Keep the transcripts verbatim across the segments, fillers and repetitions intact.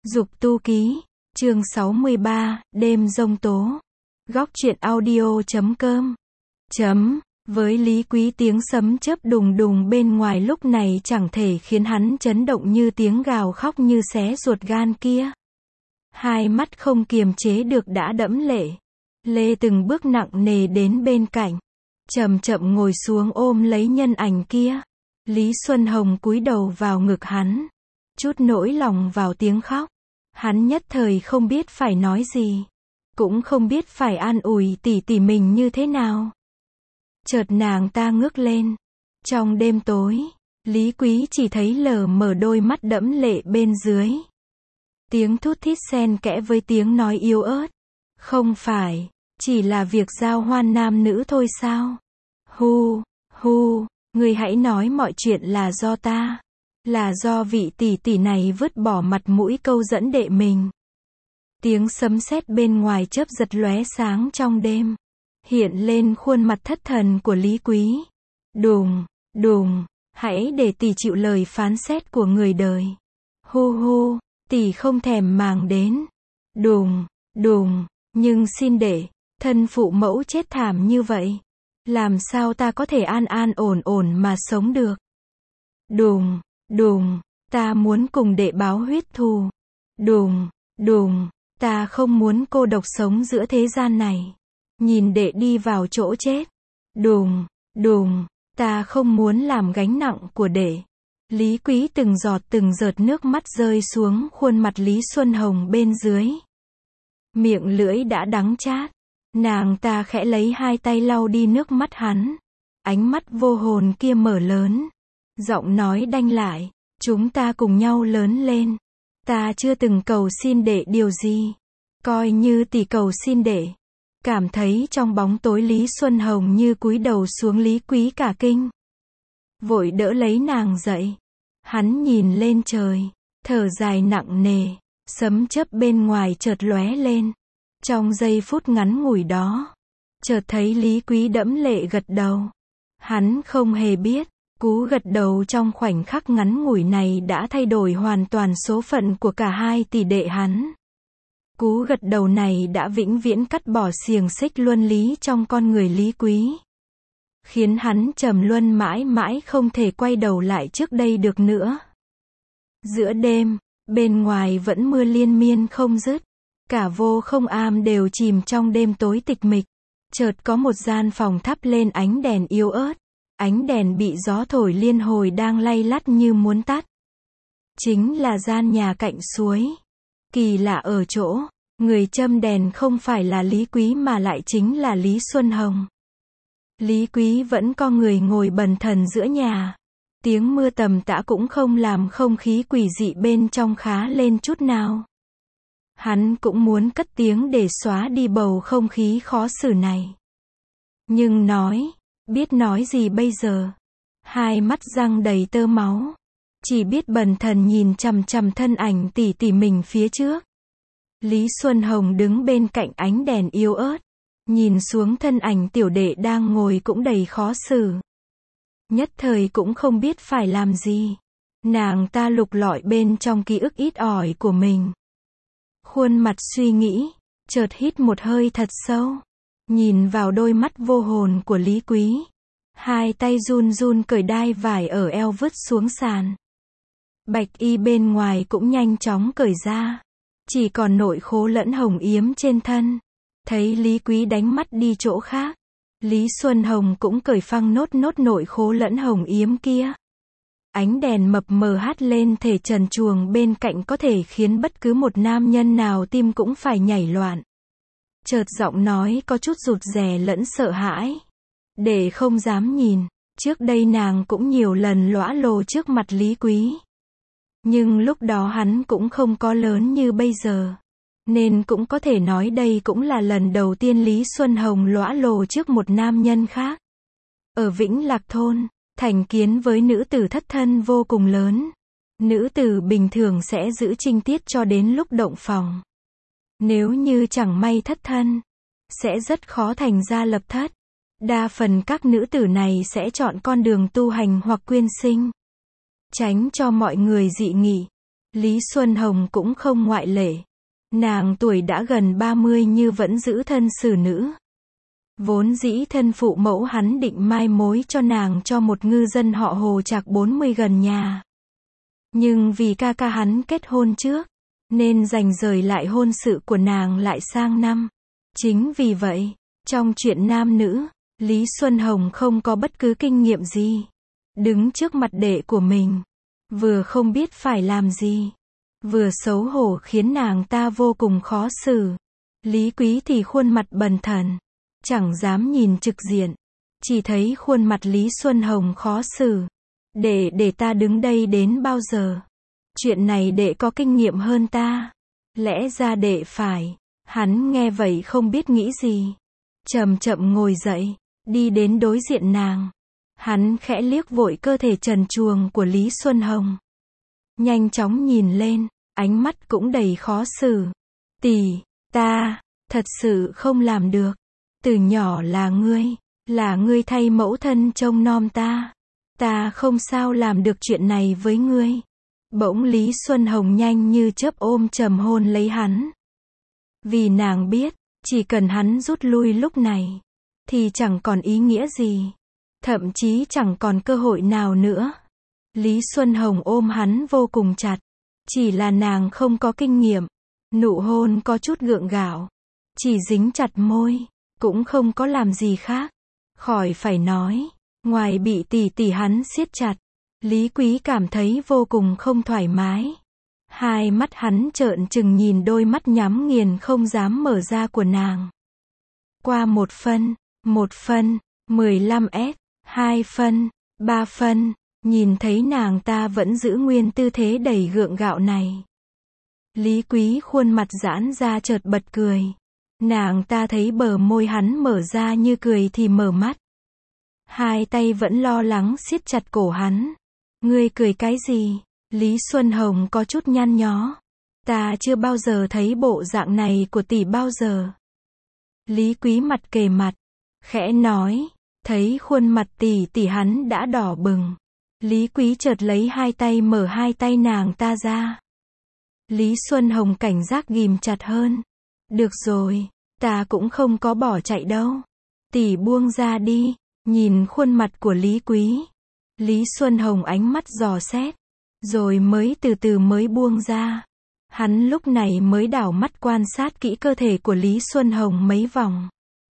Dục tu ký, chương sáu mươi ba, đêm giông tố. Góc truyện audio chấm com. Chấm, với Lý Quý tiếng sấm chớp đùng đùng bên ngoài lúc này chẳng thể khiến hắn chấn động như tiếng gào khóc như xé ruột gan kia. Hai mắt không kiềm chế được đã đẫm lệ. Lê từng bước nặng nề đến bên cạnh. Chậm chậm ngồi xuống ôm lấy nhân ảnh kia. Lý Xuân Hồng cúi đầu vào ngực hắn. Chút nỗi lòng vào tiếng khóc. Hắn nhất thời không biết phải nói gì. Cũng không biết phải an ủi tỉ tỉ mình như thế nào. Chợt nàng ta ngước lên. Trong đêm tối, Lý Quý chỉ thấy lờ mờ đôi mắt đẫm lệ bên dưới. Tiếng thút thít xen kẽ với tiếng nói yếu ớt. Không phải, chỉ là việc giao hoan nam nữ thôi sao? Hu, hu, ngươi hãy nói mọi chuyện là do ta. Là do vị tỷ tỷ này vứt bỏ mặt mũi câu dẫn đệ mình. Tiếng sấm sét bên ngoài chớp giật lóe sáng trong đêm. Hiện lên khuôn mặt thất thần của Lý Quý. Đùng, đùng, hãy để tỷ chịu lời phán xét của người đời. Hu hu, tỷ không thèm màng đến. Đùng, đùng, nhưng xin để, thân phụ mẫu chết thảm như vậy. Làm sao ta có thể an an ổn ổn mà sống được. Đùng, đùng, ta muốn cùng đệ báo huyết thù. Đùng, đùng, ta không muốn cô độc sống giữa thế gian này. Nhìn đệ đi vào chỗ chết. Đùng, đùng, ta không muốn làm gánh nặng của đệ. Lý Quý từng giọt từng giọt nước mắt rơi xuống khuôn mặt Lý Xuân Hồng bên dưới. Miệng lưỡi đã đắng chát. Nàng ta khẽ lấy hai tay lau đi nước mắt hắn. Ánh mắt vô hồn kia mở lớn. Giọng nói đanh lại. Chúng ta cùng nhau lớn lên. Ta chưa từng cầu xin đệ điều gì. Coi như tỷ cầu xin đệ. Cảm thấy trong bóng tối Lý Xuân Hồng như cúi đầu xuống Lý Quý cả kinh. Vội đỡ lấy nàng dậy. Hắn nhìn lên trời. Thở dài nặng nề. Sấm chớp bên ngoài chợt lóe lên. Trong giây phút ngắn ngủi đó. Chợt thấy Lý Quý đẫm lệ gật đầu. Hắn không hề biết. Cú gật đầu trong khoảnh khắc ngắn ngủi này đã thay đổi hoàn toàn số phận của cả hai tỷ đệ hắn. Cú gật đầu này đã vĩnh viễn cắt bỏ xiềng xích luân lý trong con người Lý Quý. Khiến hắn trầm luân mãi mãi không thể quay đầu lại trước đây được nữa. Giữa đêm, bên ngoài vẫn mưa liên miên không dứt. Cả vô không am đều chìm trong đêm tối tịch mịch. Chợt có một gian phòng thắp lên ánh đèn yếu ớt. Ánh đèn bị gió thổi liên hồi đang lay lắt như muốn tắt. Chính là gian nhà cạnh suối. Kỳ lạ ở chỗ, người châm đèn không phải là Lý Quý mà lại chính là Lý Xuân Hồng. Lý Quý vẫn có người ngồi bần thần giữa nhà. Tiếng mưa tầm tã cũng không làm không khí quỷ dị bên trong khá lên chút nào. Hắn cũng muốn cất tiếng để xóa đi bầu không khí khó xử này. Nhưng nói, biết nói gì bây giờ? Hai mắt răng đầy tơ máu. Chỉ biết bần thần nhìn chằm chằm thân ảnh tỷ tỷ mình phía trước. Lý Xuân Hồng đứng bên cạnh ánh đèn yếu ớt. Nhìn xuống thân ảnh tiểu đệ đang ngồi cũng đầy khó xử. Nhất thời cũng không biết phải làm gì. Nàng ta lục lọi bên trong ký ức ít ỏi của mình. Khuôn mặt suy nghĩ. Chợt hít một hơi thật sâu. Nhìn vào đôi mắt vô hồn của Lý Quý. Hai tay run run cởi đai vải ở eo vứt xuống sàn. Bạch y bên ngoài cũng nhanh chóng cởi ra. Chỉ còn nội khố lẫn hồng yếm trên thân. Thấy Lý Quý đánh mắt đi chỗ khác. Lý Xuân Hồng cũng cởi phăng nốt nốt nội khố lẫn hồng yếm kia. Ánh đèn mập mờ hắt lên thể trần truồng bên cạnh có thể khiến bất cứ một nam nhân nào tim cũng phải nhảy loạn. Chợt giọng nói có chút rụt rè lẫn sợ hãi. Để không dám nhìn. Trước đây nàng cũng nhiều lần lõa lồ trước mặt Lý Quý. Nhưng lúc đó hắn cũng không có lớn như bây giờ. Nên cũng có thể nói đây cũng là lần đầu tiên Lý Xuân Hồng lõa lồ trước một nam nhân khác. Ở Vĩnh Lạc Thôn, thành kiến với nữ tử thất thân vô cùng lớn. Nữ tử bình thường sẽ giữ trinh tiết cho đến lúc động phòng. Nếu như chẳng may thất thân, sẽ rất khó thành gia lập thất. Đa phần các nữ tử này sẽ chọn con đường tu hành hoặc quyên sinh. Tránh cho mọi người dị nghị. Lý Xuân Hồng cũng không ngoại lệ. Nàng tuổi đã gần ba mươi nhưng vẫn giữ thân xử nữ. Vốn dĩ thân phụ mẫu hắn định mai mối cho nàng cho một ngư dân họ Hồ Trạc bốn mươi gần nhà. Nhưng vì ca ca hắn kết hôn trước, nên dành rời lại hôn sự của nàng lại sang năm. Chính vì vậy, trong chuyện nam nữ, Lý Xuân Hồng không có bất cứ kinh nghiệm gì. Đứng trước mặt đệ của mình, vừa không biết phải làm gì, vừa xấu hổ khiến nàng ta vô cùng khó xử. Lý Quý thì khuôn mặt bần thần, chẳng dám nhìn trực diện, chỉ thấy khuôn mặt Lý Xuân Hồng khó xử. Đệ, để ta đứng đây đến bao giờ? Chuyện này đệ có kinh nghiệm hơn ta. Lẽ ra đệ phải. Hắn nghe vậy không biết nghĩ gì. Chậm chậm ngồi dậy, đi đến đối diện nàng. Hắn khẽ liếc vội cơ thể trần truồng của Lý Xuân Hồng. Nhanh chóng nhìn lên, ánh mắt cũng đầy khó xử. Tỷ, ta, thật sự không làm được. Từ nhỏ là ngươi, là ngươi thay mẫu thân trông nom ta. Ta không sao làm được chuyện này với ngươi. Bỗng Lý Xuân Hồng nhanh như chớp ôm chầm hôn lấy hắn. Vì nàng biết, chỉ cần hắn rút lui lúc này, thì chẳng còn ý nghĩa gì. Thậm chí chẳng còn cơ hội nào nữa. Lý Xuân Hồng ôm hắn vô cùng chặt. Chỉ là nàng không có kinh nghiệm. Nụ hôn có chút gượng gạo. Chỉ dính chặt môi, cũng không có làm gì khác. Khỏi phải nói, ngoài bị tỷ tỷ hắn siết chặt, Lý Quý cảm thấy vô cùng không thoải mái. Hai mắt hắn trợn trừng nhìn đôi mắt nhắm nghiền không dám mở ra của nàng. Qua một phân, một phân, mười lăm S, hai phân, ba phân, nhìn thấy nàng ta vẫn giữ nguyên tư thế đầy gượng gạo này. Lý Quý khuôn mặt giãn ra chợt bật cười. Nàng ta thấy bờ môi hắn mở ra như cười thì mở mắt. Hai tay vẫn lo lắng siết chặt cổ hắn. Ngươi cười cái gì? Lý Xuân Hồng có chút nhăn nhó. Ta chưa bao giờ thấy bộ dạng này của tỷ bao giờ. Lý Quý mặt kề mặt, khẽ nói, thấy khuôn mặt tỷ tỷ hắn đã đỏ bừng. Lý Quý chợt lấy hai tay mở hai tay nàng ta ra. Lý Xuân Hồng cảnh giác ghìm chặt hơn. Được rồi, ta cũng không có bỏ chạy đâu. Tỷ buông ra đi. Nhìn khuôn mặt của Lý Quý, Lý Xuân Hồng ánh mắt dò xét, rồi mới từ từ mới buông ra. Hắn lúc này mới đảo mắt quan sát kỹ cơ thể của Lý Xuân Hồng mấy vòng.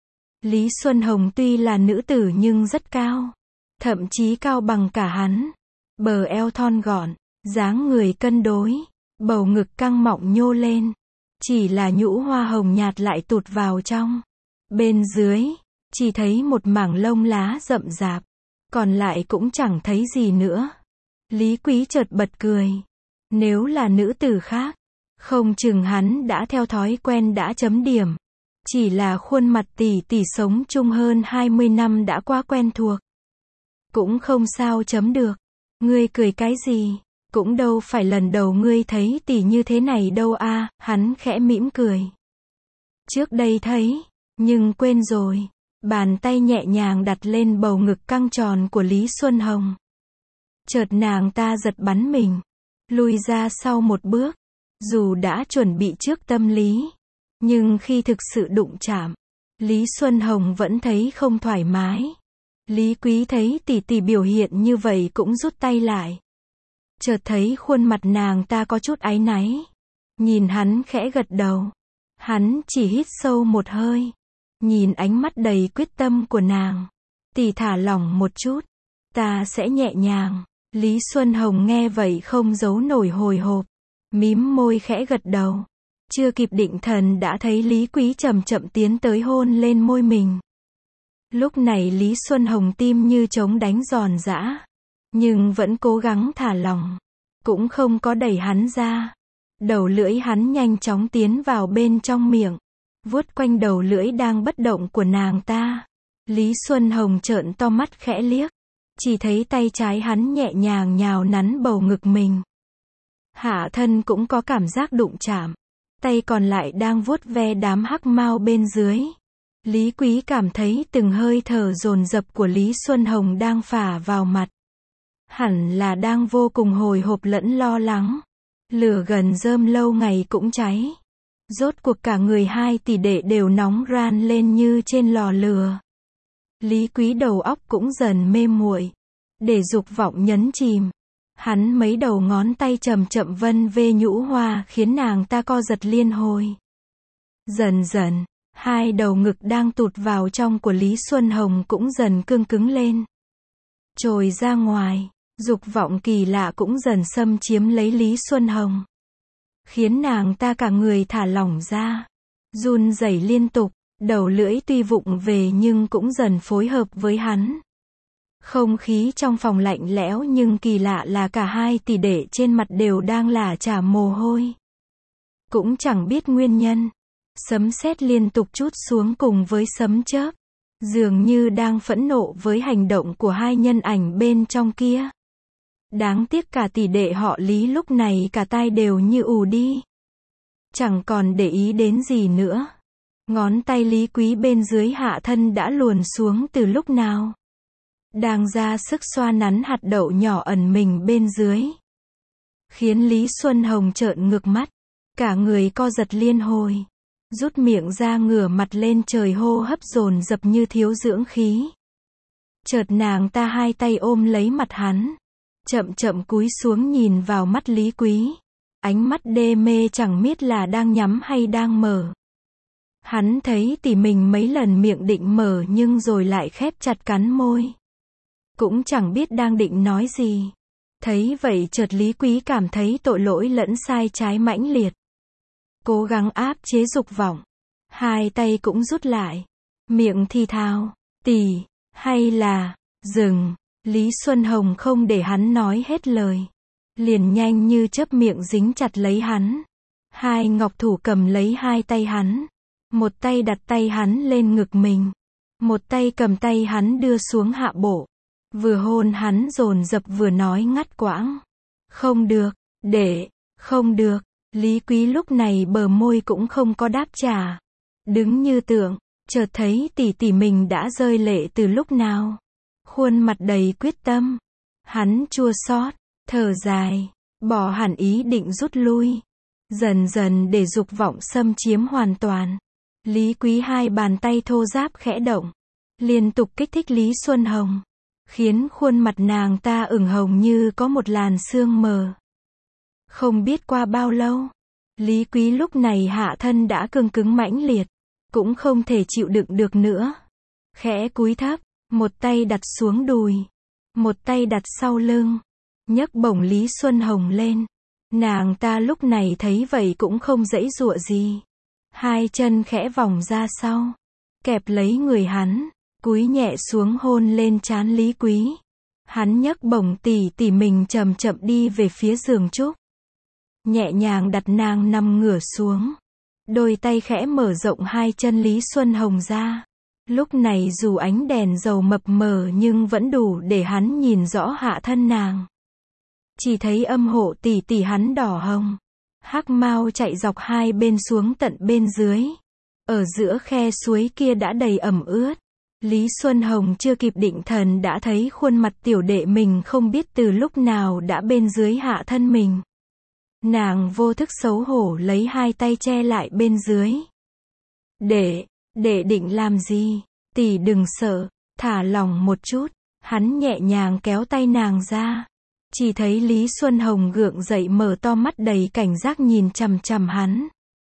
Lý Xuân Hồng tuy là nữ tử nhưng rất cao, thậm chí cao bằng cả hắn. Bờ eo thon gọn, dáng người cân đối, bầu ngực căng mọng nhô lên. Chỉ là nhũ hoa hồng nhạt lại tụt vào trong. Bên dưới, chỉ thấy một mảng lông lá rậm rạp, còn lại cũng chẳng thấy gì nữa. Lý Quý chợt bật cười. Nếu là nữ tử khác, không chừng hắn đã theo thói quen đã chấm điểm. Chỉ là khuôn mặt tỷ tỷ sống chung hơn hai mươi năm đã quá quen thuộc. Cũng không sao chấm được. Ngươi cười cái gì? Cũng đâu phải lần đầu ngươi thấy tỷ như thế này đâu a. À, hắn khẽ mỉm cười. Trước đây thấy, nhưng quên rồi. Bàn tay nhẹ nhàng đặt lên bầu ngực căng tròn của Lý Xuân Hồng. Chợt nàng ta giật bắn mình, lùi ra sau một bước. Dù đã chuẩn bị trước tâm lý, nhưng khi thực sự đụng chạm, Lý Xuân Hồng vẫn thấy không thoải mái. Lý Quý thấy tỷ tỷ biểu hiện như vậy cũng rút tay lại. Chợt thấy khuôn mặt nàng ta có chút áy náy. Nhìn hắn khẽ gật đầu. Hắn chỉ hít sâu một hơi. Nhìn ánh mắt đầy quyết tâm của nàng. Tỷ thả lỏng một chút. Ta sẽ nhẹ nhàng. Lý Xuân Hồng nghe vậy không giấu nổi hồi hộp. Mím môi khẽ gật đầu. Chưa kịp định thần đã thấy Lý Quý chậm chậm tiến tới hôn lên môi mình. Lúc này Lý Xuân Hồng tim như trống đánh giòn giã. Nhưng vẫn cố gắng thả lỏng. Cũng không có đẩy hắn ra. Đầu lưỡi hắn nhanh chóng tiến vào bên trong miệng. Vuốt quanh đầu lưỡi đang bất động của nàng ta. Lý Xuân Hồng trợn to mắt khẽ liếc. Chỉ thấy tay trái hắn nhẹ nhàng nhào nắn bầu ngực mình. Hạ thân cũng có cảm giác đụng chạm. Tay còn lại đang vuốt ve đám hắc mao bên dưới. Lý Quý cảm thấy từng hơi thở dồn dập của Lý Xuân Hồng đang phả vào mặt. Hẳn là đang vô cùng hồi hộp lẫn lo lắng. Lửa gần rơm lâu ngày cũng cháy. Rốt cuộc cả người hai tỷ đệ đều nóng ran lên như trên lò lửa. Lý Quý đầu óc cũng dần mê muội. Để dục vọng nhấn chìm. Hắn mấy đầu ngón tay chậm chậm vân vê nhũ hoa khiến nàng ta co giật liên hồi. Dần dần, hai đầu ngực đang tụt vào trong của Lý Xuân Hồng cũng dần cương cứng lên. Trồi ra ngoài, dục vọng kỳ lạ cũng dần xâm chiếm lấy Lý Xuân Hồng. Khiến nàng ta cả người thả lỏng ra. Run rẩy liên tục, đầu lưỡi tuy vụng về nhưng cũng dần phối hợp với hắn. Không khí trong phòng lạnh lẽo nhưng kỳ lạ là cả hai tỷ đệ trên mặt đều đang lả chả mồ hôi. Cũng chẳng biết nguyên nhân. Sấm sét liên tục trút xuống cùng với sấm chớp. Dường như đang phẫn nộ với hành động của hai nhân ảnh bên trong kia. Đáng tiếc cả tỷ đệ họ Lý lúc này cả tai đều như ù đi. Chẳng còn để ý đến gì nữa. Ngón tay Lý Quý bên dưới hạ thân đã luồn xuống từ lúc nào. Đang ra sức xoa nắn hạt đậu nhỏ ẩn mình bên dưới. Khiến Lý Xuân Hồng trợn ngược mắt. Cả người co giật liên hồi. Rút miệng ra ngửa mặt lên trời hô hấp dồn dập như thiếu dưỡng khí. Chợt nàng ta hai tay ôm lấy mặt hắn. Chậm chậm cúi xuống nhìn vào mắt Lý Quý. Ánh mắt đê mê chẳng biết là đang nhắm hay đang mở. Hắn thấy tỉ mình mấy lần miệng định mở nhưng rồi lại khép chặt cắn môi. Cũng chẳng biết đang định nói gì. Thấy vậy chợt Lý Quý cảm thấy tội lỗi lẫn sai trái mãnh liệt. Cố gắng áp chế dục vọng. Hai tay cũng rút lại. Miệng thì thào, tỷ, hay là, dừng. Lý Xuân Hồng không để hắn nói hết lời. Liền nhanh như chớp miệng dính chặt lấy hắn. Hai ngọc thủ cầm lấy hai tay hắn. Một tay đặt tay hắn lên ngực mình. Một tay cầm tay hắn đưa xuống hạ bộ. Vừa hôn hắn dồn dập vừa nói ngắt quãng. Không được, để, không được. Lý Quý lúc này bờ môi cũng không có đáp trả. Đứng như tượng, chợt thấy tỷ tỷ mình đã rơi lệ từ lúc nào. Khuôn mặt đầy quyết tâm. Hắn chua xót, thở dài, bỏ hẳn ý định rút lui. Dần dần để dục vọng xâm chiếm hoàn toàn. Lý Quý hai bàn tay thô ráp khẽ động. Liên tục kích thích Lý Xuân Hồng. Khiến khuôn mặt nàng ta ửng hồng như có một làn sương mờ. Không biết qua bao lâu. Lý Quý lúc này hạ thân đã cương cứng mãnh liệt. Cũng không thể chịu đựng được nữa. Khẽ cúi thấp. Một tay đặt xuống đùi. Một tay đặt sau lưng. Nhấc bổng Lý Xuân Hồng lên. Nàng ta lúc này thấy vậy cũng không giãy giụa gì. Hai chân khẽ vòng ra sau. Kẹp lấy người hắn. Cúi nhẹ xuống hôn lên trán Lý Quý. Hắn nhấc bổng tỉ tỉ mình chậm chậm đi về phía giường trúc. Nhẹ nhàng đặt nàng nằm ngửa xuống. Đôi tay khẽ mở rộng hai chân Lý Xuân Hồng ra. Lúc này dù ánh đèn dầu mập mờ nhưng vẫn đủ để hắn nhìn rõ hạ thân nàng. Chỉ thấy âm hộ tỉ tỉ hắn đỏ hồng. Hắc mao chạy dọc hai bên xuống tận bên dưới. Ở giữa khe suối kia đã đầy ẩm ướt. Lý Xuân Hồng chưa kịp định thần đã thấy khuôn mặt tiểu đệ mình không biết từ lúc nào đã bên dưới hạ thân mình. Nàng vô thức xấu hổ lấy hai tay che lại bên dưới. Để, để định làm gì? Tỷ đừng sợ, thả lỏng một chút. Hắn nhẹ nhàng kéo tay nàng ra. Chỉ thấy Lý Xuân Hồng gượng dậy mở to mắt đầy cảnh giác nhìn chằm chằm hắn.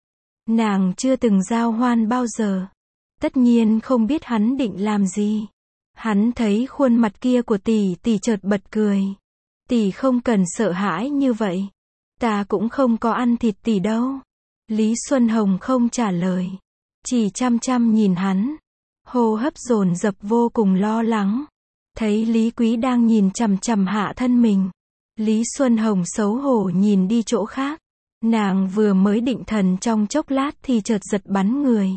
Nàng chưa từng giao hoan bao giờ. Tất nhiên không biết hắn định làm gì. Hắn thấy khuôn mặt kia của tỷ tỷ chợt bật cười. Tỷ không cần sợ hãi như vậy. Ta cũng không có ăn thịt tỷ đâu. Lý Xuân Hồng không trả lời. Chỉ chăm chăm nhìn hắn. Hô hấp dồn dập vô cùng lo lắng. Thấy Lý Quý đang nhìn chằm chằm hạ thân mình. Lý Xuân Hồng xấu hổ nhìn đi chỗ khác. Nàng vừa mới định thần trong chốc lát thì chợt giật bắn người.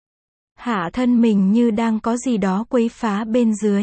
Hạ thân mình như đang có gì đó quấy phá bên dưới.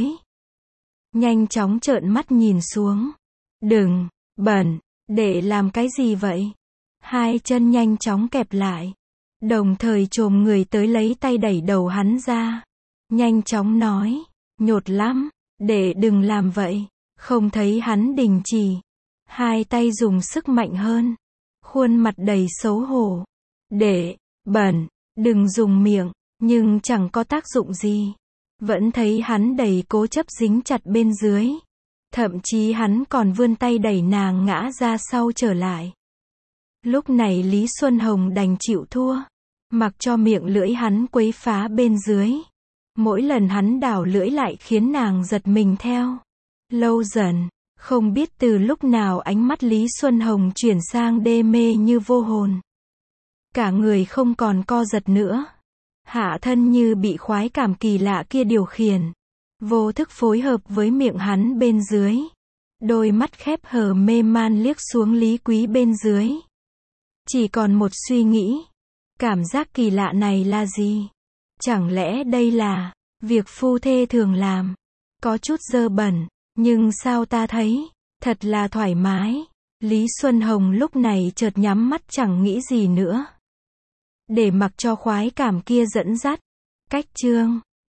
Nhanh chóng trợn mắt nhìn xuống. Đừng, bẩn, để làm cái gì vậy? Hai chân nhanh chóng kẹp lại. Đồng thời chồm người tới lấy tay đẩy đầu hắn ra. Nhanh chóng nói, nhột lắm, để đừng làm vậy. Không thấy hắn đình chỉ. Hai tay dùng sức mạnh hơn. khuôn mặt đầy xấu hổ. Để, bẩn, đừng dùng miệng, nhưng chẳng có tác dụng gì. Vẫn thấy hắn đầy cố chấp dính chặt bên dưới. Thậm chí hắn còn vươn tay đẩy nàng ngã ra sau trở lại. Lúc này Lý Xuân Hồng đành chịu thua. Mặc cho miệng lưỡi hắn quấy phá bên dưới. Mỗi lần hắn đảo lưỡi lại khiến nàng giật mình theo. Lâu dần, không biết từ lúc nào ánh mắt Lý Xuân Hồng chuyển sang đê mê như vô hồn. Cả người không còn co giật nữa. Hạ thân như bị khoái cảm kỳ lạ kia điều khiển. Vô thức phối hợp với miệng hắn bên dưới. Đôi mắt khép hờ mê man liếc xuống Lý Quý bên dưới. Chỉ còn một suy nghĩ. Cảm giác kỳ lạ này là gì? Chẳng lẽ đây là việc phu thê thường làm? Có chút dơ bẩn, nhưng sao ta thấy thật là thoải mái. Lý Xuân Hồng lúc này chợt nhắm mắt chẳng nghĩ gì nữa. Để mặc cho khoái cảm kia dẫn dắt. Cách chương